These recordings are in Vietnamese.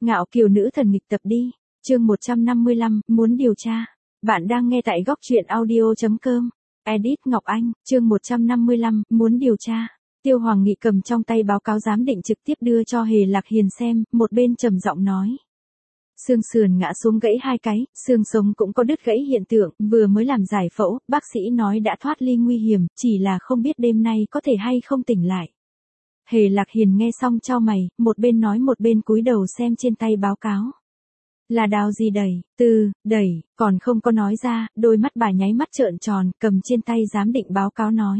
Ngạo kiều nữ thần nghịch tập đi. Chương 155, muốn điều tra. Bạn đang nghe tại góc truyện audio.com. Edit Ngọc Anh, chương 155, muốn điều tra. Tiêu Hoàng Nghị cầm trong tay báo cáo giám định trực tiếp đưa cho Hề Lạc Hiền xem, một bên trầm giọng nói. Xương sườn ngã xuống gãy 2 cái, xương sống cũng có đứt gãy hiện tượng, vừa mới làm giải phẫu, bác sĩ nói đã thoát ly nguy hiểm, chỉ là không biết đêm nay có thể hay không tỉnh lại. Hề Lạc Hiền nghe xong chau mày, một bên nói một bên cúi đầu xem trên tay báo cáo. Là đào gì đẩy, còn không có nói ra, đôi mắt bà nháy mắt trợn tròn, cầm trên tay giám định báo cáo nói.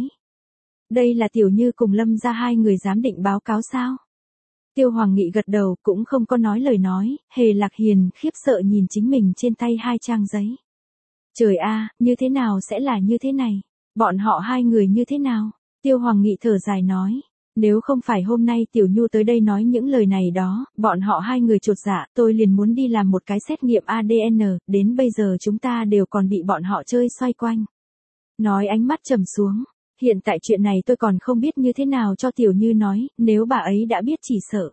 Đây là Tiểu Như cùng Lâm ra 2 người giám định báo cáo sao? Tiêu Hoàng Nghị gật đầu cũng không có nói lời nói, Hề Lạc Hiền khiếp sợ nhìn chính mình trên tay 2 trang giấy. Trời a, như thế nào sẽ là như thế này? Bọn họ 2 người như thế nào? Tiêu Hoàng Nghị thở dài nói. Nếu không phải hôm nay Tiểu Nhu tới đây nói những lời này đó, bọn họ 2 người chột dạ, tôi liền muốn đi làm một cái xét nghiệm ADN, đến bây giờ chúng ta đều còn bị bọn họ chơi xoay quanh. Nói ánh mắt trầm xuống, hiện tại chuyện này tôi còn không biết như thế nào cho Tiểu Như nói, nếu bà ấy đã biết chỉ sợ.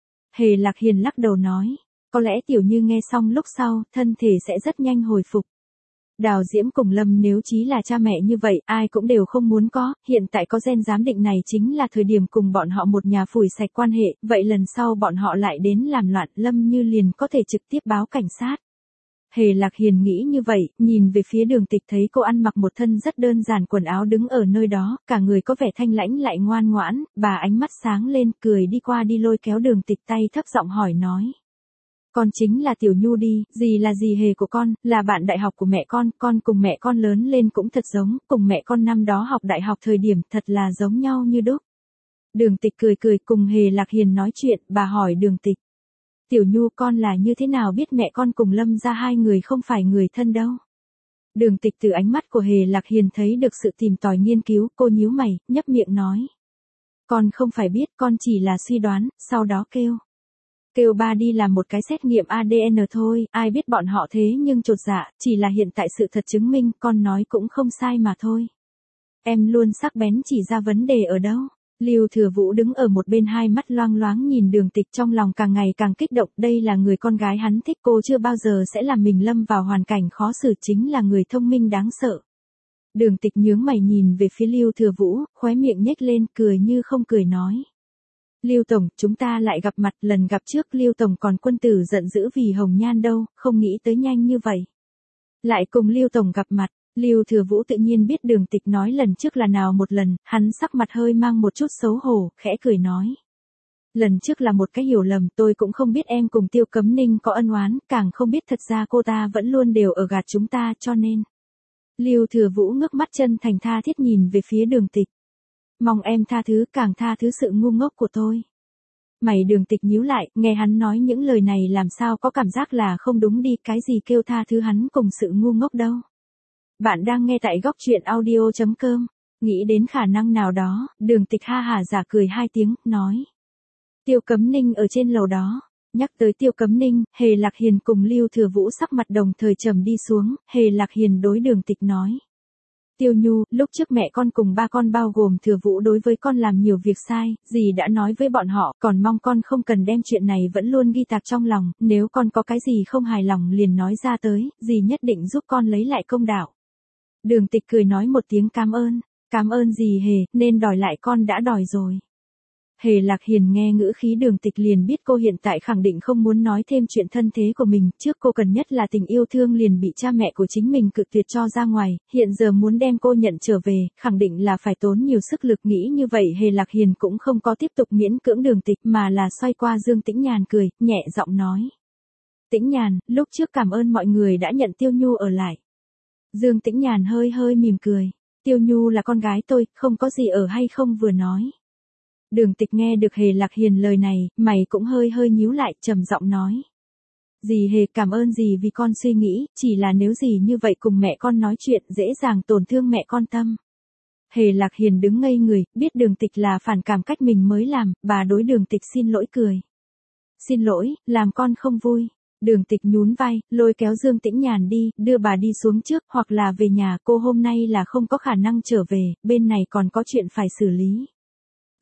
Hề Lạc Hiền lắc đầu nói, có lẽ Tiểu Như nghe xong lúc sau, thân thể sẽ rất nhanh hồi phục. Đào Diễm cùng Lâm nếu chí là cha mẹ như vậy, ai cũng đều không muốn có, hiện tại có gen giám định này chính là thời điểm cùng bọn họ một nhà phủi sạch quan hệ, vậy lần sau bọn họ lại đến làm loạn, Lâm Như liền có thể trực tiếp báo cảnh sát. Hề Lạc Hiền nghĩ như vậy, nhìn về phía Đường Tịch thấy cô ăn mặc một thân rất đơn giản quần áo đứng ở nơi đó, cả người có vẻ thanh lãnh lại ngoan ngoãn, bà ánh mắt sáng lên, cười đi qua đi lôi kéo Đường Tịch tay thấp giọng hỏi nói. Con chính là Tiểu Nhu đi, dì là dì Hề của con, là bạn đại học của mẹ con cùng mẹ con lớn lên cũng thật giống, cùng mẹ con năm đó học đại học thời điểm thật là giống nhau như đúc. Đường Tịch cười cùng Hề Lạc Hiền nói chuyện, bà hỏi Đường Tịch. Tiểu Nhu con là như thế nào biết mẹ con cùng Lâm ra 2 người không phải người thân đâu. Đường Tịch từ ánh mắt của Hề Lạc Hiền thấy được sự tìm tòi nghiên cứu, cô nhíu mày, nhấp miệng nói. Con không phải biết, con chỉ là suy đoán, sau đó kêu ba đi làm một cái xét nghiệm ADN thôi, ai biết bọn họ thế nhưng chột dạ, chỉ là hiện tại sự thật chứng minh, con nói cũng không sai mà thôi. Em luôn sắc bén chỉ ra vấn đề ở đâu. Lưu Thừa Vũ đứng ở một bên 2 mắt loang loáng nhìn Đường Tịch trong lòng càng ngày càng kích động, đây là người con gái hắn thích, cô chưa bao giờ sẽ làm mình lâm vào hoàn cảnh khó xử, chính là người thông minh đáng sợ. Đường Tịch nhướng mày nhìn về phía Lưu Thừa Vũ, khóe miệng nhếch lên, cười như không cười nói. Lưu Tổng, chúng ta lại gặp mặt, lần gặp trước Lưu Tổng còn quân tử giận dữ vì hồng nhan đâu, không nghĩ tới nhanh như vậy. Lại cùng Lưu Tổng gặp mặt, Lưu Thừa Vũ tự nhiên biết Đường Tịch nói lần trước là nào một lần, hắn sắc mặt hơi mang một chút xấu hổ, khẽ cười nói. Lần trước là một cái hiểu lầm, tôi cũng không biết em cùng Tiêu Cấm Ninh có ân oán, càng không biết thật ra cô ta vẫn luôn đều ở gạt chúng ta, cho nên. Lưu Thừa Vũ ngước mắt chân thành tha thiết nhìn về phía Đường Tịch. Mong em tha thứ, càng tha thứ sự ngu ngốc của tôi. Mày Đường Tịch nhíu lại, nghe hắn nói những lời này làm sao có cảm giác là không đúng đi, cái gì kêu tha thứ hắn cùng sự ngu ngốc đâu. Bạn đang nghe tại góc truyện audio.com, nghĩ đến khả năng nào đó, Đường Tịch ha hả giả cười 2 tiếng, nói. Tiêu Cấm Ninh ở trên lầu đó. Nhắc tới Tiêu Cấm Ninh, Hề Lạc Hiền cùng Lưu Thừa Vũ sắc mặt đồng thời trầm đi xuống, Hề Lạc Hiền đối Đường Tịch nói. Tiêu Nhu, lúc trước mẹ con cùng ba con bao gồm Thừa Vũ đối với con làm nhiều việc sai, dì đã nói với bọn họ, còn mong con không cần đem chuyện này vẫn luôn ghi tạc trong lòng, nếu con có cái gì không hài lòng liền nói ra tới, dì nhất định giúp con lấy lại công đạo. Đường Tịch cười nói một tiếng cảm ơn dì Hề, nên đòi lại con đã đòi rồi. Hề Lạc Hiền nghe ngữ khí Đường Tịch liền biết cô hiện tại khẳng định không muốn nói thêm chuyện thân thế của mình, trước cô cần nhất là tình yêu thương liền bị cha mẹ của chính mình cự tuyệt cho ra ngoài, hiện giờ muốn đem cô nhận trở về, khẳng định là phải tốn nhiều sức lực, nghĩ như vậy Hề Lạc Hiền cũng không có tiếp tục miễn cưỡng Đường Tịch mà là xoay qua Dương Tĩnh Nhàn cười, nhẹ giọng nói. Tĩnh Nhàn, lúc trước cảm ơn mọi người đã nhận Tiêu Nhu ở lại. Dương Tĩnh Nhàn hơi mỉm cười, Tiêu Nhu là con gái tôi, không có gì ở hay không vừa nói. Đường Tịch nghe được Hề Lạc Hiền lời này, mày cũng hơi nhíu lại, trầm giọng nói. Dì Hề cảm ơn dì vì con suy nghĩ, chỉ là nếu dì như vậy cùng mẹ con nói chuyện dễ dàng tổn thương mẹ con tâm. Hề Lạc Hiền đứng ngây người, biết Đường Tịch là phản cảm cách mình mới làm, bà đối Đường Tịch xin lỗi cười. Xin lỗi, làm con không vui. Đường Tịch nhún vai, lôi kéo Dương Tĩnh Nhàn đi, đưa bà đi xuống trước, hoặc là về nhà, cô hôm nay là không có khả năng trở về, bên này còn có chuyện phải xử lý.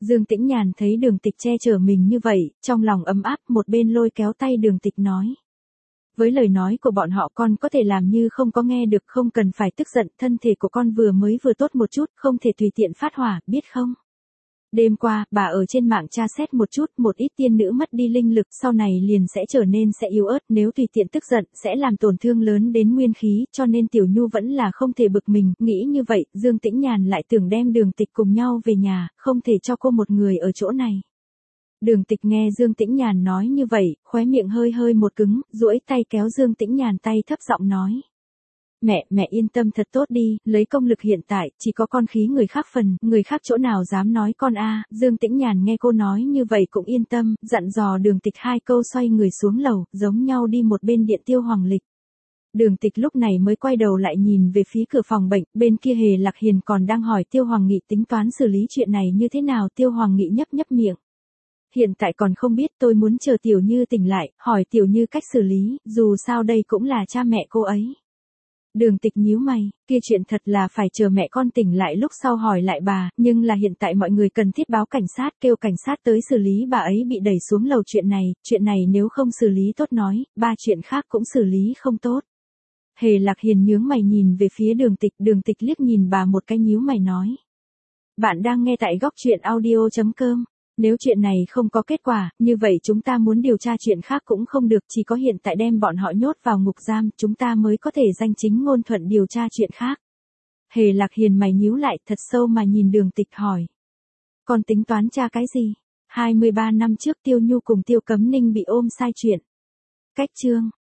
Dương Tĩnh Nhàn thấy Đường Tịch che chở mình như vậy, trong lòng ấm áp, một bên lôi kéo tay Đường Tịch nói. Với lời nói của bọn họ con có thể làm như không có nghe được, không cần phải tức giận, thân thể của con vừa tốt một chút, không thể tùy tiện phát hỏa, biết không? Đêm qua, bà ở trên mạng tra xét một chút, một ít tiên nữ mất đi linh lực, sau này liền sẽ trở nên yếu ớt, nếu tùy tiện tức giận, sẽ làm tổn thương lớn đến nguyên khí, cho nên Tiểu Nhu vẫn là không thể bực mình, nghĩ như vậy, Dương Tĩnh Nhàn lại tưởng đem Đường Tịch cùng nhau về nhà, không thể cho cô một người ở chỗ này. Đường Tịch nghe Dương Tĩnh Nhàn nói như vậy, khóe miệng hơi một cứng, duỗi tay kéo Dương Tĩnh Nhàn tay thấp giọng nói. Mẹ yên tâm thật tốt đi, lấy công lực hiện tại, chỉ có con khí người khác phần, người khác chỗ nào dám nói con a. Dương Tĩnh Nhàn nghe cô nói như vậy cũng yên tâm, dặn dò Đường Tịch 2 câu xoay người xuống lầu, giống nhau đi một bên điện Tiêu Hoàng Lịch. Đường Tịch lúc này mới quay đầu lại nhìn về phía cửa phòng bệnh, bên kia Hề Lạc Hiền còn đang hỏi Tiêu Hoàng Nghị tính toán xử lý chuyện này như thế nào. Tiêu Hoàng Nghị nhấp miệng. Hiện tại còn không biết, tôi muốn chờ Tiểu Như tỉnh lại, hỏi Tiểu Như cách xử lý, dù sao đây cũng là cha mẹ cô ấy. Đường Tịch nhíu mày, kia chuyện thật là phải chờ mẹ con tỉnh lại lúc sau hỏi lại bà, nhưng là hiện tại mọi người cần thiết báo cảnh sát, kêu cảnh sát tới xử lý bà ấy bị đẩy xuống lầu chuyện này nếu không xử lý tốt nói, ba chuyện khác cũng xử lý không tốt. Hề Lạc Hiền nhướng mày nhìn về phía Đường Tịch liếc nhìn bà một cái nhíu mày nói. Bạn đang nghe tại góc truyện audio.com. Nếu chuyện này không có kết quả, như vậy chúng ta muốn điều tra chuyện khác cũng không được, chỉ có hiện tại đem bọn họ nhốt vào ngục giam, chúng ta mới có thể danh chính ngôn thuận điều tra chuyện khác. Hề Lạc Hiền mày nhíu lại, thật sâu mà nhìn Đường Tịch hỏi. Con tính toán tra cái gì? 23 năm trước Tiêu Nhu cùng Tiêu Cấm Ninh bị ôm sai chuyện. Cách chương.